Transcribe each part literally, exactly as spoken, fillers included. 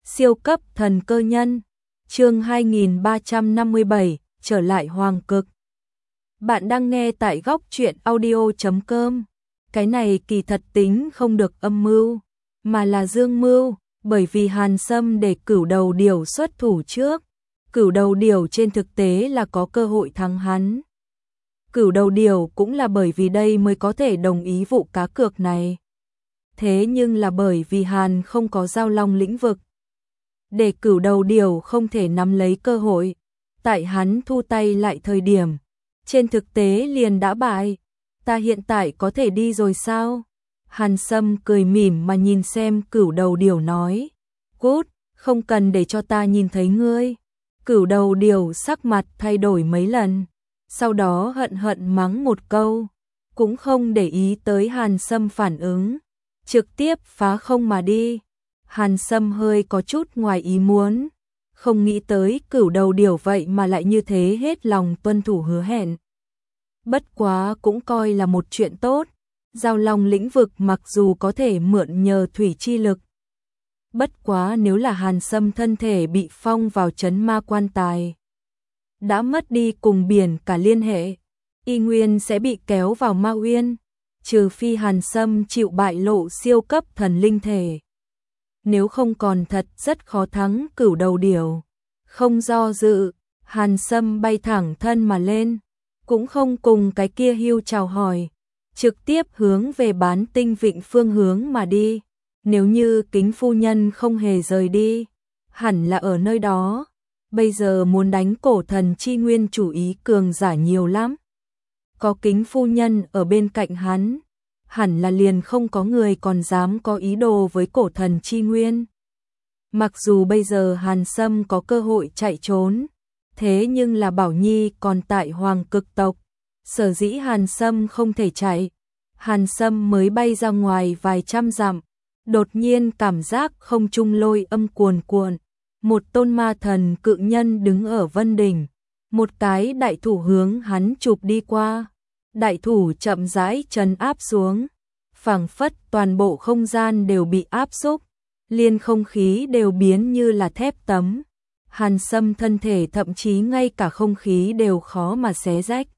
Siêu cấp thần cơ nhân, chương hai nghìn ba trăm năm mươi bảy, trở lại hoàng cực. Bạn đang nghe tại góc truyện audio chấm com. Cái này kỳ thật tính không được âm mưu, mà là dương mưu, bởi vì Hàn Sâm để Cửu Đầu Điểu xuất thủ trước. Cửu Đầu Điểu trên thực tế là có cơ hội thắng hắn. Cửu Đầu Điểu cũng là bởi vì đây mới có thể đồng ý vụ cá cược này. Thế nhưng là bởi vì Hàn không có giao long lĩnh vực, để Cửu Đầu Điểu không thể nắm lấy cơ hội. Tại hắn thu tay lại thời điểm, trên thực tế liền đã bại. Ta hiện tại có thể đi rồi sao? Hàn Sâm cười mỉm mà nhìn xem Cửu Đầu Điểu nói. Cút, không cần để cho ta nhìn thấy ngươi. Cửu Đầu Điểu sắc mặt thay đổi mấy lần, sau đó hận hận mắng một câu, cũng không để ý tới Hàn Sâm phản ứng, trực tiếp phá không mà đi. Hàn Sâm hơi có chút ngoài ý muốn, không nghĩ tới Cửu Đầu Điểu vậy mà lại như thế hết lòng tuân thủ hứa hẹn. Bất quá cũng coi là một chuyện tốt, giao long lĩnh vực mặc dù có thể mượn nhờ thủy chi lực. Bất quá nếu là Hàn Sâm thân thể bị phong vào trấn ma quan tài, đã mất đi cùng biển cả liên hệ, y nguyên sẽ bị kéo vào ma uyên, trừ phi Hàn Sâm chịu bại lộ siêu cấp thần linh thể. Nếu không còn thật rất khó thắng Cửu Đầu Điểu. Không do dự, Hàn Sâm bay thẳng thân mà lên, cũng không cùng cái kia hưu chào hỏi, trực tiếp hướng về Bán Tinh Vịnh phương hướng mà đi. Nếu như Kính phu nhân không hề rời đi, hẳn là ở nơi đó. Bây giờ muốn đánh cổ thần chi nguyên chủ ý cường giả nhiều lắm. Có Kính phu nhân ở bên cạnh hắn, hẳn là liền không có người còn dám có ý đồ với cổ thần chi nguyên. Mặc dù bây giờ Hàn Sâm có cơ hội chạy trốn, thế nhưng là Bảo Nhi còn tại Hoàng Cực tộc, sở dĩ Hàn Sâm không thể chạy. Hàn Sâm mới bay ra ngoài vài trăm dặm, đột nhiên cảm giác không trung lôi âm cuồn cuộn, một tôn ma thần cự nhân đứng ở vân đỉnh, một cái đại thủ hướng hắn chụp đi qua. Đại thủ chậm rãi trấn áp xuống, phảng phất toàn bộ không gian đều bị áp xúc, liên không khí đều biến như là thép tấm. Hàn Sâm thân thể thậm chí ngay cả không khí đều khó mà xé rách.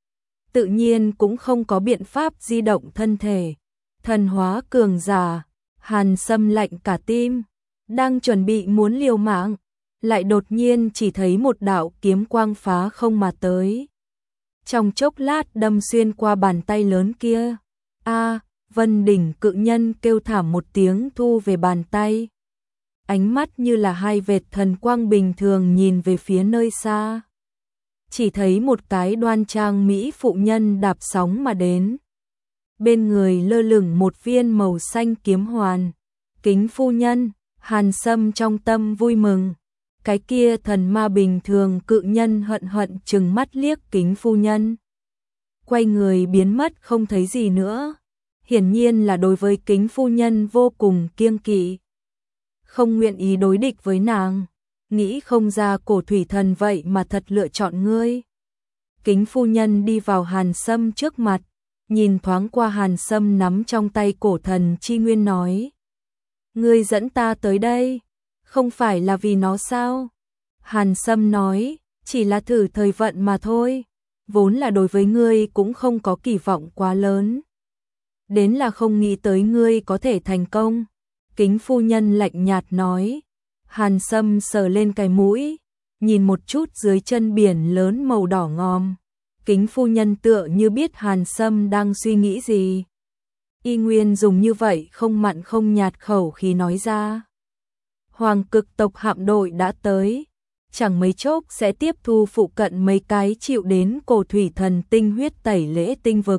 Tự nhiên cũng không có biện pháp di động thân thể. Thần hóa cường giả, Hàn Sâm lạnh cả tim, đang chuẩn bị muốn liều mạng, lại đột nhiên chỉ thấy một đạo kiếm quang phá không mà tới. Trong chốc lát đâm xuyên qua bàn tay lớn kia. A, vân đỉnh cự nhân kêu thảm một tiếng thu về bàn tay. Ánh mắt như là hai vệt thần quang bình thường nhìn về phía nơi xa. Chỉ thấy một cái đoan trang mỹ phụ nhân đạp sóng mà đến. Bên người lơ lửng một viên màu xanh kiếm hoàn. Kính phu nhân, Hàn Sâm trong tâm vui mừng. Cái kia thần ma bình thường cự nhân hận hận trừng mắt liếc Kính phu nhân, quay người biến mất không thấy gì nữa. Hiển nhiên là đối với Kính phu nhân vô cùng kiêng kỵ, không nguyện ý đối địch với nàng. Nghĩ không ra cổ thủy thần vậy mà thật lựa chọn ngươi. Kính phu nhân đi vào Hàn Sâm trước mặt, nhìn thoáng qua Hàn Sâm nắm trong tay cổ thần chi nguyên nói. Ngươi dẫn ta tới đây, không phải là vì nó sao? Hàn Sâm nói, chỉ là thử thời vận mà thôi, vốn là đối với ngươi cũng không có kỳ vọng quá lớn. Đến là không nghĩ tới ngươi có thể thành công. Kính phu nhân lạnh nhạt nói. Hàn Sâm sờ lên cái mũi, nhìn một chút dưới chân biển lớn màu đỏ ngòm. Kính phu nhân tựa như biết Hàn Sâm đang suy nghĩ gì. Y nguyên dùng như vậy không mặn không nhạt khẩu khí nói ra. Hoàng Cực tộc hạm đội đã tới, chẳng mấy chốc sẽ tiếp thu phụ cận mấy cái chịu đến cổ thủy thần tinh huyết tẩy lễ tinh vực.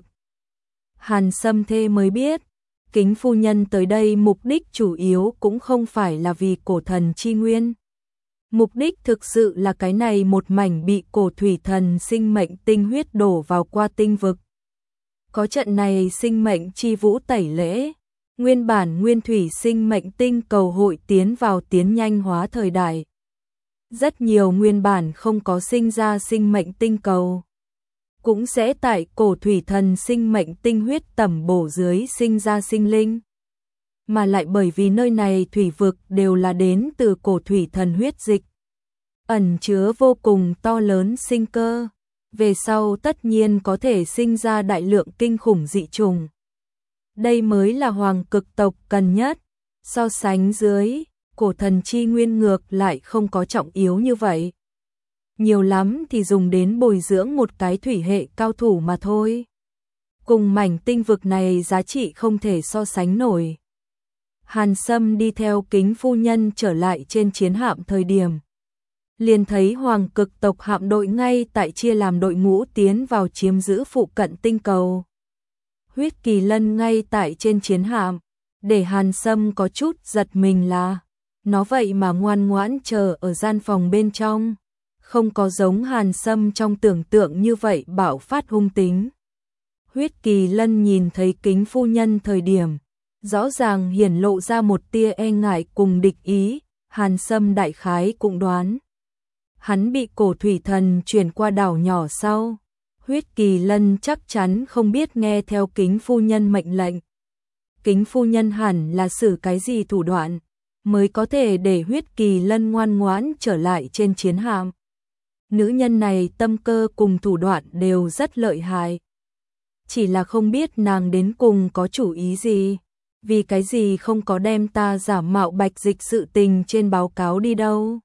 Hàn Sâm thê mới biết, Kính phu nhân tới đây mục đích chủ yếu cũng không phải là vì cổ thần chi nguyên. Mục đích thực sự là cái này một mảnh bị cổ thủy thần sinh mệnh tinh huyết đổ vào qua tinh vực. Có trận này sinh mệnh chi vũ tẩy lễ, nguyên bản nguyên thủy sinh mệnh tinh cầu hội tiến vào tiến nhanh hóa thời đại. Rất nhiều nguyên bản không có sinh ra sinh mệnh tinh cầu, cũng sẽ tại cổ thủy thần sinh mệnh tinh huyết tẩm bổ dưới sinh ra sinh linh. mà lại bởi vì nơi này thủy vực đều là đến từ cổ thủy thần huyết dịch, ẩn chứa vô cùng to lớn sinh cơ, về sau tất nhiên có thể sinh ra đại lượng kinh khủng dị trùng. Đây mới là hoàng cực tộc cần nhất, so sánh dưới, cổ thần chi nguyên ngược lại không có trọng yếu như vậy. Nhiều lắm thì dùng đến bồi dưỡng một cái thủy hệ cao thủ mà thôi. Cùng mảnh tinh vực này giá trị không thể so sánh nổi. Hàn Sâm đi theo Kính phu nhân trở lại trên chiến hạm thời điểm, liền thấy hoàng cực tộc hạm đội ngay tại chia làm đội ngũ tiến vào chiếm giữ phụ cận tinh cầu. Huyết Kỳ Lân ngay tại trên chiến hạm, để Hàn Sâm có chút giật mình là, nó vậy mà ngoan ngoãn chờ ở gian phòng bên trong, không có giống Hàn Sâm trong tưởng tượng như vậy bạo phát hung tính. Huyết Kỳ Lân nhìn thấy Kính phu nhân thời điểm, rõ ràng hiển lộ ra một tia e ngại cùng địch ý, Hàn Sâm đại khái cũng đoán. Hắn bị cổ thủy thần chuyển qua đảo nhỏ sau, Huyết Kỳ Lân chắc chắn không biết nghe theo Kính phu nhân mệnh lệnh. Kính phu nhân hẳn là sử cái gì thủ đoạn, mới có thể để Huyết Kỳ Lân ngoan ngoãn trở lại trên chiến hạm. Nữ nhân này tâm cơ cùng thủ đoạn đều rất lợi hại. Chỉ là không biết nàng đến cùng có chủ ý gì, vì cái gì không có đem ta giả mạo bạch dịch sự tình trên báo cáo đi đâu.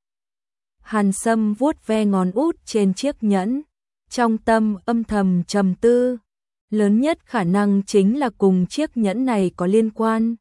Hàn Sâm vuốt ve ngón út trên chiếc nhẫn, trong tâm âm thầm trầm tư, lớn nhất khả năng chính là cùng chiếc nhẫn này có liên quan.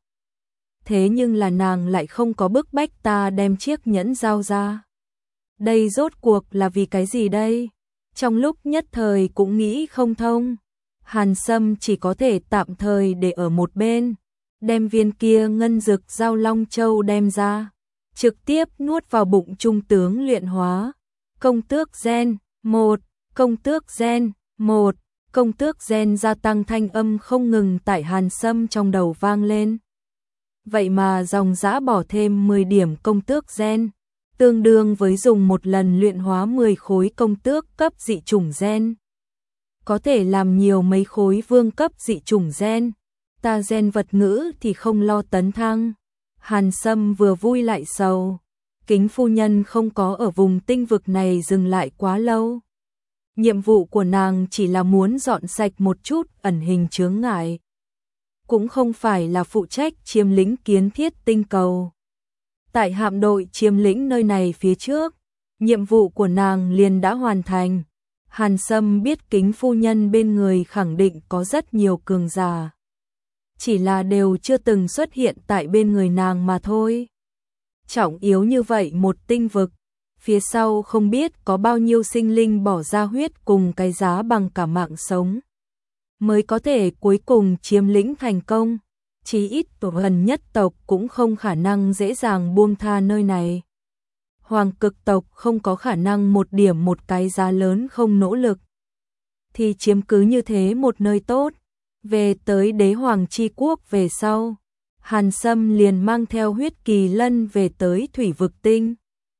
Thế nhưng là nàng lại không có bức bách ta đem chiếc nhẫn giao ra. Đây rốt cuộc là vì cái gì đây? Trong lúc nhất thời cũng nghĩ không thông, Hàn Sâm chỉ có thể tạm thời để ở một bên, đem viên kia ngân dực giao long châu đem ra, trực tiếp nuốt vào bụng trung tướng luyện hóa. Công tước gen, một, công tước gen, một, công tước gen gia tăng thanh âm không ngừng tại Hàn Sâm trong đầu vang lên. Vậy mà dòng dã bỏ thêm mười điểm công tước gen, tương đương với dùng một lần luyện hóa mười khối công tước cấp dị chủng gen. Có thể làm nhiều mấy khối vương cấp dị chủng gen, ta gen vật ngữ thì không lo tấn thăng. Hàn Sâm vừa vui lại sầu, Kính phu nhân không có ở vùng tinh vực này dừng lại quá lâu. Nhiệm vụ của nàng chỉ là muốn dọn sạch một chút ẩn hình chướng ngại, cũng không phải là phụ trách chiếm lĩnh kiến thiết tinh cầu. Tại hạm đội chiếm lĩnh nơi này phía trước, nhiệm vụ của nàng liền đã hoàn thành. Hàn Sâm biết Kính phu nhân bên người khẳng định có rất nhiều cường giả, chỉ là đều chưa từng xuất hiện tại bên người nàng mà thôi. Trọng yếu như vậy một tinh vực, phía sau không biết có bao nhiêu sinh linh bỏ ra huyết cùng cái giá bằng cả mạng sống, mới có thể cuối cùng chiếm lĩnh thành công. Chí ít tổ hần nhất tộc cũng không khả năng dễ dàng buông tha nơi này. Hoàng cực tộc không có khả năng một điểm một cái giá lớn không nỗ lực thì chiếm cứ như thế một nơi tốt. Về tới đế hoàng chi quốc về sau, Hàn Sâm liền mang theo Huyết Kỳ Lân về tới thủy vực tinh.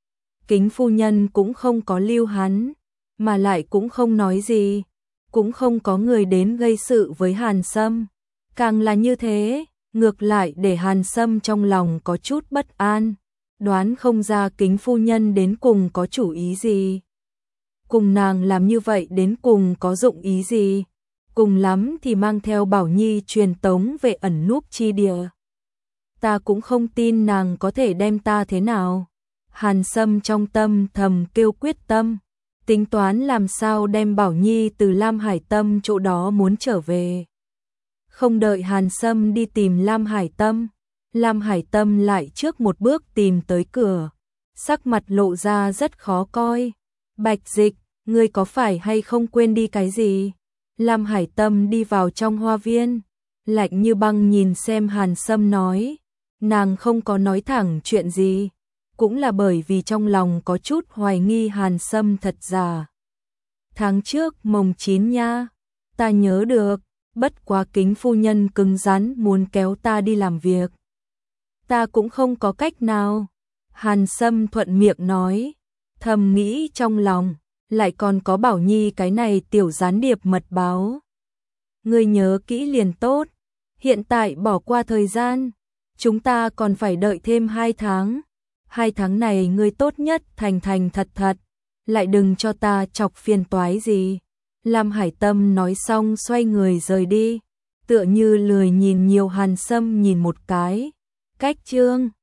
Kính phu nhân cũng không có lưu hắn, mà lại cũng không nói gì, cũng không có người đến gây sự với Hàn Sâm. Càng là như thế, ngược lại để Hàn Sâm trong lòng có chút bất an, đoán không ra Kính phu nhân đến cùng có chủ ý gì. Cùng nàng làm như vậy đến cùng có dụng ý gì? Cùng lắm thì mang theo Bảo Nhi truyền tống về ẩn núp chi địa. Ta cũng không tin nàng có thể đem ta thế nào. Hàn Sâm trong tâm thầm kêu quyết tâm, tính toán làm sao đem Bảo Nhi từ Lam Hải Tâm chỗ đó muốn trở về. Không đợi Hàn Sâm đi tìm Lam Hải Tâm, Lam Hải Tâm lại trước một bước tìm tới cửa, sắc mặt lộ ra rất khó coi. Bạch Dịch, ngươi có phải hay không quên đi cái gì? Lam Hải Tâm đi vào trong hoa viên, lạnh như băng nhìn xem Hàn Sâm nói, nàng không có nói thẳng chuyện gì, cũng là bởi vì trong lòng có chút hoài nghi Hàn Sâm thật giả. Tháng trước mồng chín nha, ta nhớ được, bất quá Kính phu nhân cứng rắn muốn kéo ta đi làm việc. Ta cũng không có cách nào. Hàn Sâm thuận miệng nói, thầm nghĩ trong lòng, lại còn có Bảo Nhi cái này tiểu gián điệp mật báo. Ngươi nhớ kỹ liền tốt, hiện tại bỏ qua thời gian, chúng ta còn phải đợi thêm hai tháng. Hai tháng này ngươi tốt nhất thành thành thật thật, lại đừng cho ta chọc phiền toái gì. Lam Hải Tâm nói xong xoay người rời đi, tựa như lười nhìn nhiều Hàn Sâm nhìn một cái. Cách chương